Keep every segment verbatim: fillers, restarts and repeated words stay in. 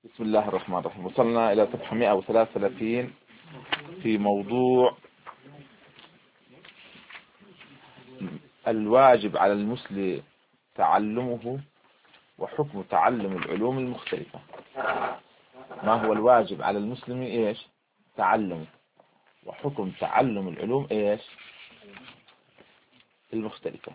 بسم الله الرحمن الرحيم. وصلنا إلى صفحة مئة وثلاثة وثلاثين في موضوع الواجب على المسلم تعلمه وحكم تعلم العلوم المختلفة. ما هو الواجب على المسلم إيش؟ تعلمه، وحكم تعلم العلوم إيش؟ المختلفة.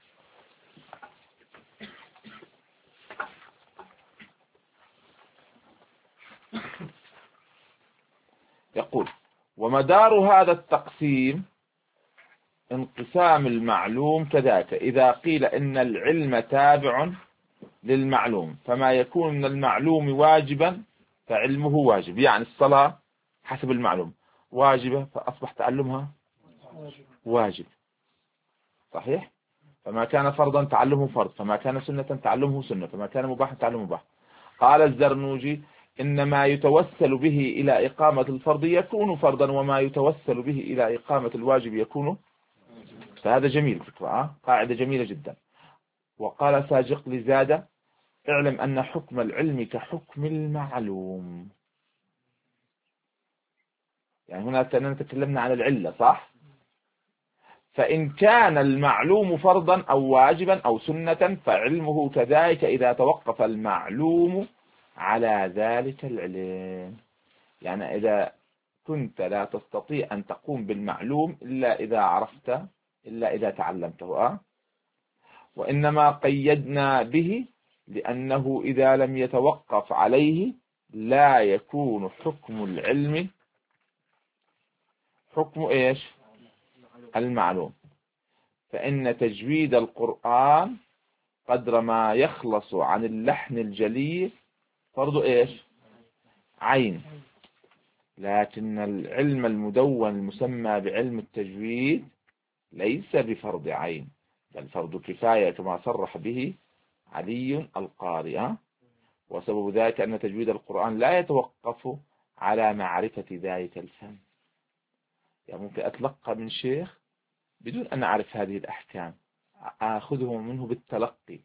يقول: ومدار هذا التقسيم انقسام المعلوم كذاك. إذا قيل إن العلم تابع للمعلوم فما يكون من المعلوم واجبا فعلمه واجب. يعني الصلاة حسب المعلوم واجبة فأصبح تعلمها واجب، صحيح؟ فما كان فرضا تعلمه فرض، فما كان سنة تعلمه سنة، فما كان مباحا تعلمه مباح. قال الزرنوجي: إنما يتوسل به إلى إقامة الفرض يكون فرضا، وما يتوسل به إلى إقامة الواجب يكون. فهذا جميل فكرة، قاعدة جميلة جدا. وقال ساجق لزادة: اعلم أن حكم العلم كحكم المعلوم. يعني هنا كأننا تكلمنا عن العلة، صح؟ فإن كان المعلوم فرضا أو واجبا أو سنة فعلمه كذلك إذا توقف المعلوم على ذلك العلم. يعني إذا كنت لا تستطيع أن تقوم بالمعلوم إلا إذا عرفت، إلا إذا تعلمته. أه؟ وإنما قيدنا به لأنه إذا لم يتوقف عليه لا يكون حكم العلم حكم إيش؟ المعلوم. فإن تجويد القرآن قدر ما يخلص عن اللحن الجلي فرض إيش؟ عين. لكن العلم المدون المسمى بعلم التجويد ليس بفرض عين، بل فرض كفاية كما صرح به علي القارئ. وسبب ذلك أن تجويد القرآن لا يتوقف على معرفة ذلك الفن. يعني ممكن أتلقى من شيخ بدون أن أعرف هذه الأحكام، أخذه منه بالتلقي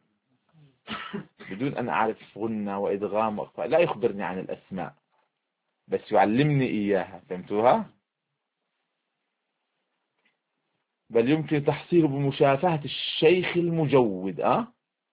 بدون أن أعرف غنى وإدغام وإخفاء، لا يخبرني عن الأسماء بس يعلمني إياها. فهمتوها؟ بل يمكن تحصيله بمشافهة الشيخ المجود. أه؟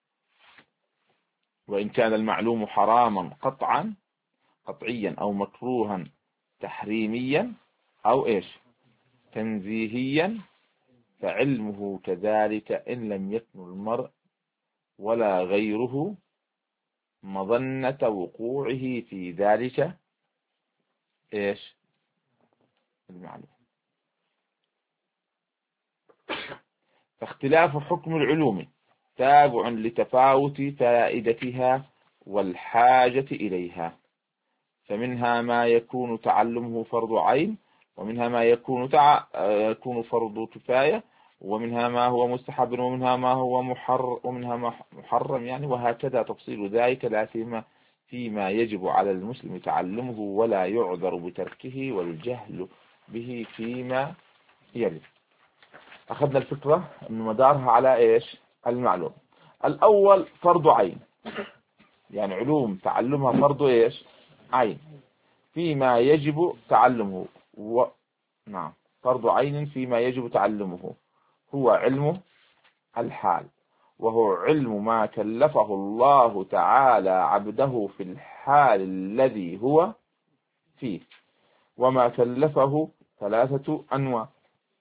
وإن كان المعلوم حراما قطعا قطعيا أو مكروها تحريميا أو إيش تنزيهيا فعلمه كذلك إن لم يكن المرء ولا غيره مظنة وقوعه في ذلك إيش المعلوم. فاختلاف حكم العلوم تابع لتفاوت فائدتها والحاجة إليها. فمنها ما يكون تعلمه فرض عين، ومنها ما يكون تع... يكون فرض كفاية، ومنها ما هو مستحب، ومنها ما هو محر ومنها ما محرم. يعني وهكذا تفصيل ذلك، لا سيما فيما يجب على المسلم تعلمه ولا يعذر بتركه والجهل به فيما يلي. أخذنا الفكرة أن مدارها على إيش؟ المعلوم. الأول فرض عين، يعني علوم تعلمها فرض إيش؟ عين فيما يجب تعلمه. و... نعم، فرض عين فيما يجب تعلمه هو علم الحال، وهو علم ما كلفه الله تعالى عبده في الحال الذي هو فيه. وما كلفه ثلاثة أنواع،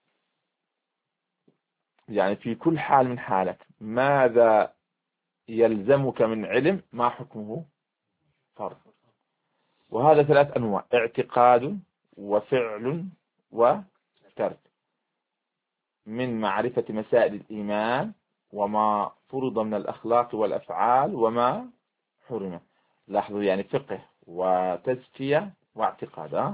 يعني في كل حال من حالك ماذا يلزمك من علم ما حكمه فرض. وهذا ثلاث أنواع: اعتقاد وفعل وترك، من معرفة مسائل الإيمان وما فرض من الأخلاق والأفعال وما حرم. لاحظوا، يعني فقه وتزكية واعتقاد.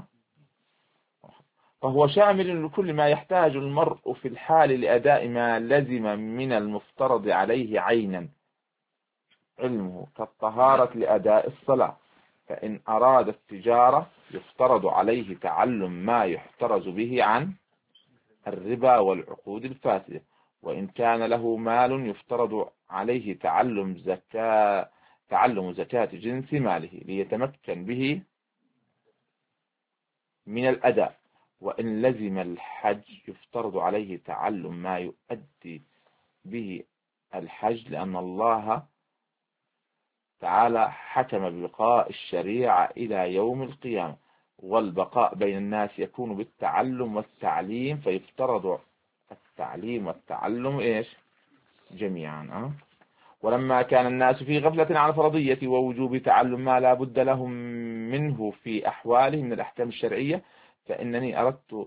فهو شامل لكل ما يحتاج المرء في الحال لأداء ما لزم من المفترض عليه عينا علمه، كالطهارة لأداء الصلاة. فإن أراد التجارة يفترض عليه تعلم ما يحترز به عن الربا والعقود الفاسدة. وإن كان له مال يفترض عليه تعلم زكاة تعلم زكاة جنس ماله ليتمكن به من الأداء. وإن لزم الحج يفترض عليه تعلم ما يؤدي به الحج، لأن الله تعالى حكم ببقاء الشريعة إلى يوم القيامة، والبقاء بين الناس يكون بالتعلم والتعليم، فيفترض التعليم والتعلم إيش جميعا. أه؟ ولما كان الناس في غفلة عن فرضية ووجوب تعلم ما لا بد لهم منه في أحوالهم من الأحكام الشرعية، فإنني أردت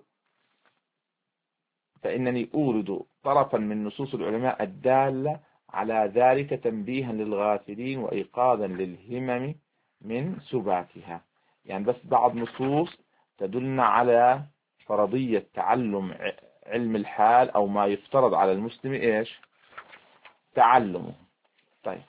فإنني أورد طرفا من نصوص العلماء الدالة على ذلك تنبيها للغافلين وإيقاظا للهمم من سباتها. يعني بس بعض نصوص تدلنا على فرضية تعلم علم الحال أو ما يفترض على المسلم إيش تعلمه. طيب،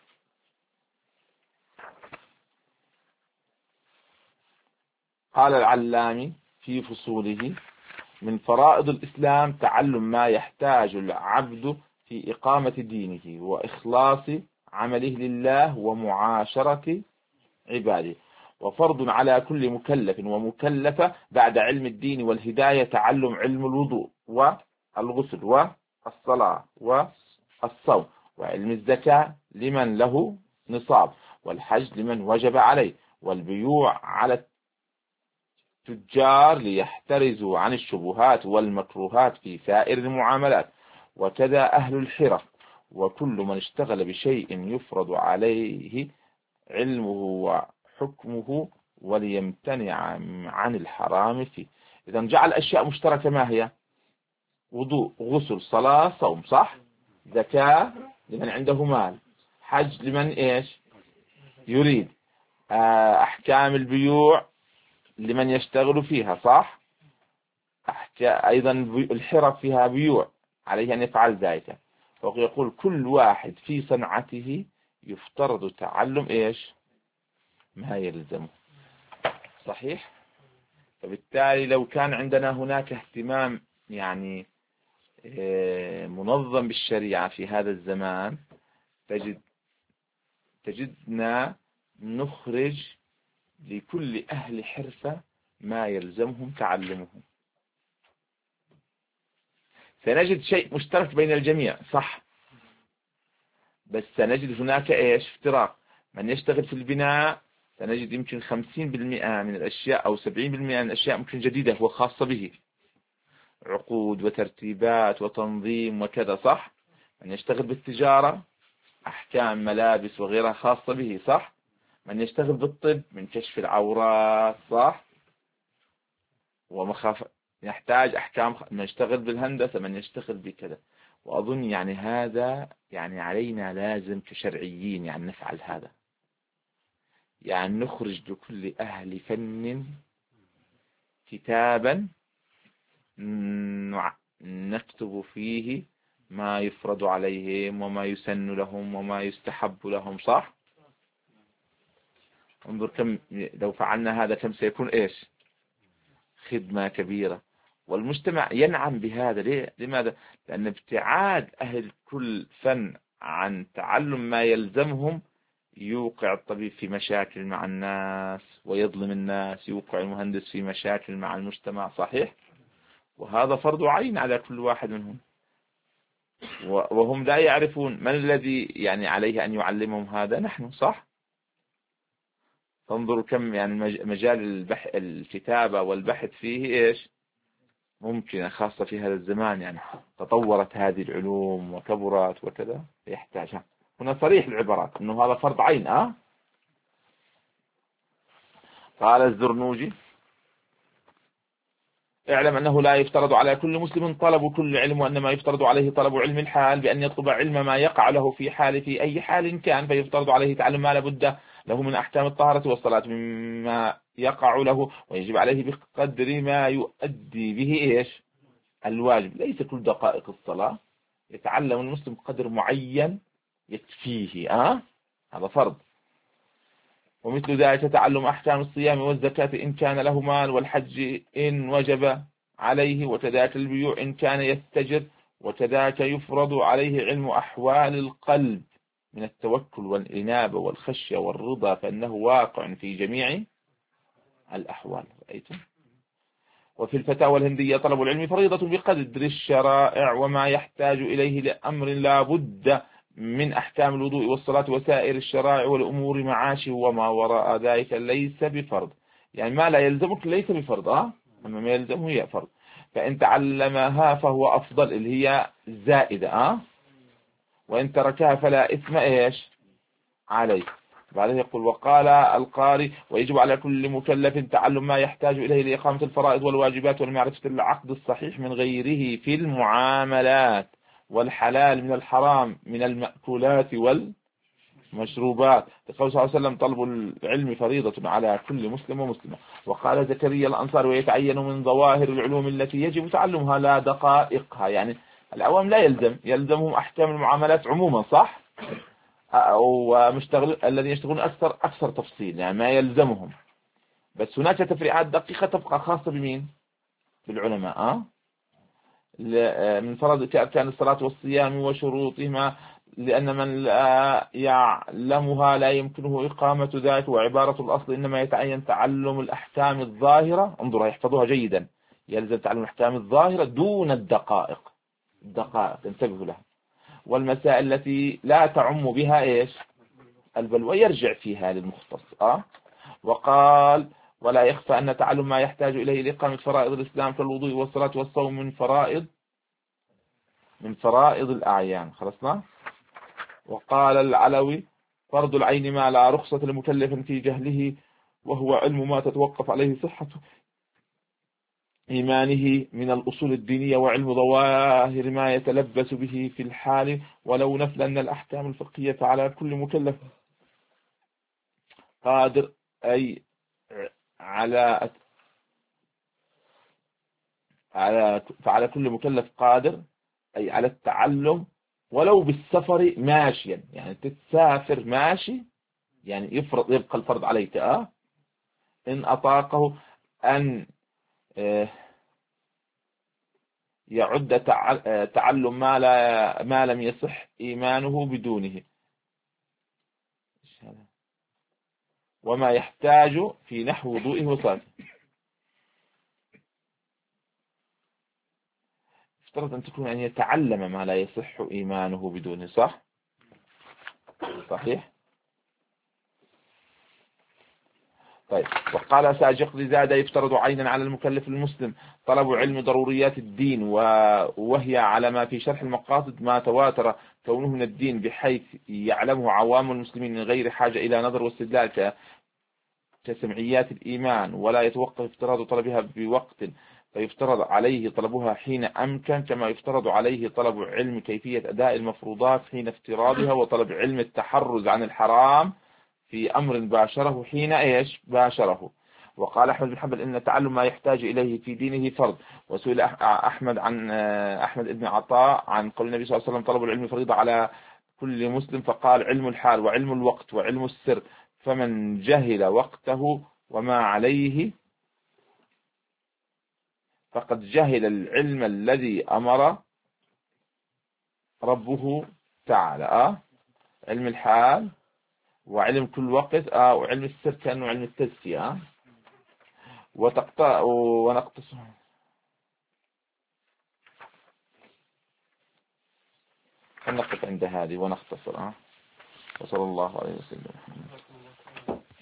قال العلامي في فصوله: من فرائض الإسلام تعلم ما يحتاج العبد في إقامة دينه وإخلاص عمله لله ومعاشرة عباده. وفرض على كل مكلف ومكلفة بعد علم الدين والهداية تعلم علم الوضوء والغسل والصلاة والصوم، وعلم الزكاة لمن له نصاب، والحج لمن وجب عليه، والبيوع على التجار ليحترزوا عن الشبهات والمكروهات في سائر المعاملات، وكذا أهل الحرف، وكل من اشتغل بشيء يفرض عليه علمه وحكمه وليمتنع عن الحرام فيه. إذا جعل أشياء مشتركة، ما هي؟ وضوء، غسل، صلاة، صوم، صح؟ زكاة لمن عنده مال، حج لمن إيش يريد، أحكام البيوع لمن يشتغل فيها، صح؟ أيضا الحرف فيها بيوع، عليه أن يفعل ذلك. ويقول كل واحد في صنعته يفترض تعلم إيش ما يلزمه. صحيح؟ فبالتالي لو كان عندنا هناك اهتمام يعني منظم بالشريعة في هذا الزمان، تجد تجدنا نخرج لكل أهل حرفة ما يلزمهم تعلمه. سنجد شيء مشترك بين الجميع، صح، بس سنجد هناك إيش افتراق. من يشتغل في البناء سنجد يمكن خمسين بالمئة من الأشياء أو سبعين بالمئة من الأشياء ممكن جديدة وخاصة به، عقود وترتيبات وتنظيم وكذا، صح. من يشتغل بالتجارة أحكام ملابس وغيرها خاصة به، صح. من يشتغل بالطب من كشف العورات، صح، ومخاف يحتاج أحكام. من يشتغل بالهندسة، من يشتغل بكذا. وأظن يعني هذا يعني علينا لازم كشرعيين يعني نفعل هذا، يعني نخرج لكل أهل فن كتابا نكتب فيه ما يفرض عليهم وما يسن لهم وما يستحب لهم، صح. انظر كم لو فعلنا هذا كم سيكون إيش خدمة كبيرة، والمجتمع ينعم بهذا. ليه؟ لماذا؟ لأن ابتعاد أهل كل فن عن تعلم ما يلزمهم يوقع الطبيب في مشاكل مع الناس ويظلم الناس، يوقع المهندس في مشاكل مع المجتمع، صحيح. وهذا فرض عين على كل واحد منهم، وهم لا يعرفون من الذي يعني عليه أن يعلمهم هذا، نحن، صح. تنظروا كم يعني مجال البحث الكتابة والبحث فيه إيش ممكن، خاصة في هذا الزمان يعني تطورت هذه العلوم وكبرت وكذا، يحتاجها. هنا صريح العبارات أنه هذا فرض عين. أه قال الزرنوجي: اعلم أنه لا يفترض على كل مسلم طلب كل علم، وأنما يفترض عليه طلب علم الحال بأن يطلب علم ما يقع له في حال في أي حال كان، فيفترض عليه تعلم ما لابد له من أحكام الطهارة والصلاة مما يقع له، ويجب عليه بقدر ما يؤدي به إيش الواجب. ليس كل دقائق الصلاة يتعلم المسلم قدر معين يكفيه، أه؟ هذا فرض. ومثل ذلك تعلم أحكام الصيام والزكاة إن كان له مال، والحج إن وجب عليه، وكذلك البيوع إن كان يستجر، وكذلك يفرض عليه علم أحوال القلب من التوكل والإنابة والخشية والرضا فإنه واقع في جميع الأحوال. رأيتم؟ وفي الفتاوى الهندية طلب العلم فريضة بقدر الشرائع وما يحتاج إليه لأمر لا بد من أحكام الوضوء والصلاة وسائر الشرائع والأمور معاشه، وما وراء ذلك ليس بفرض. يعني ما لا يلزمك ليس بفرض، أه أما ما يلزمه هي فرض. فإن تعلمها فهو أفضل، اللي هي زائدة، أه وإن تركها فلا إثم إيش عليه. بعدين يقول: وقال القاري: ويجب على كل مكلف تعلم ما يحتاج إليه لإقامة الفرائض والواجبات والمعرفة العقد الصحيح من غيره في المعاملات، والحلال من الحرام من المأكولات والمشروبات، لقول صلى الله عليه وسلم: طلب العلم فريضة على كل مسلم ومسلمة. وقال زكريا الأنصاري: ويتعين من ظواهر العلوم التي يجب تعلمها لا دقائقها. يعني العوام لا يلزم، يلزمهم أحكام المعاملات عموما، صح؟ ومشتغل الذين يشتغلون أكثر أكثر تفصيل، يعني ما يلزمهم. بس هناك تفريعات دقيقة تبقى خاصة بمين؟ بالعلماء. أه من فرض كأركان الصلاة والصيام وشروطهما، لأن من لا يعلمها لا يمكنه إقامة ذلك. وعبارة الأصل: إنما يتعين تعلم الأحكام الظاهرة. انظروا يحفظوها جيدا: يلزم تعلم الأحكام الظاهرة دون الدقائق. الدقائق انتبهوا لها. والمسائل التي لا تعم بها إيش البلوى يرجع فيها للمختص. أه وقال: ولا يخفى أن تعلم ما يحتاج إليه لإقامة فرائض الإسلام كالوضوء والصلاة والصوم من فرائض من فرائض الأعيان. خلصنا. وقال العلوي: فرض العين ما لا رخصة لمكلف في جهله، وهو علم ما تتوقف عليه صحة إيمانه من الأصول الدينية، وعلم ظواهر ما يتلبس به في الحال، ولو نفل أن الأحكام الفقهية على كل مكلف قادر، أي على على فعلى كل مكلف قادر أي على التعلم ولو بالسفر ماشيا. يعني تتسافر ماشي، يعني يفرض يبقى الفرض عليك أه إن أطاقه أن يعد تعلم ما لا ما لم يصح إيمانه بدونه، وما يحتاج في نحو وضوئه وصلاته. افترض أن تكون أن يتعلم ما لا يصح إيمانه بدونه، صح؟ صحيح. طيب. وقال ساجق: زاد يفترض عينا على المكلف المسلم طلب علم ضروريات الدين، وهي على ما في شرح المقاصد ما تواتر كونه من الدين بحيث يعلمه عوام المسلمين من غير حاجة إلى نظر واستدلال كسمعيات الإيمان، ولا يتوقف افتراض طلبها بوقت فيفترض عليه طلبها حين أمكن، كما يفترض عليه طلب علم كيفية أداء المفروضات حين افتراضها، وطلب علم التحرز عن الحرام في أمر باشره حين إيش باشره. وقال أحمد بن حنبل: إن تعلم ما يحتاج إليه في دينه فرض. وسئل أحمد عن أحمد بن عطاء عن قول النبي صلى الله عليه وسلم: طلب العلم فريضة على كل مسلم، فقال: علم الحال وعلم الوقت وعلم السر، فمن جهل وقته وما عليه فقد جهل العلم الذي أمر ربه تعالى. آه علم الحال وعلم كل وقت، آه وعلم السر كأنه علم التزكية. آه وتقطع ونقتص نقف عند هذه ونختصر. آه وصلى الله عليه وسلم.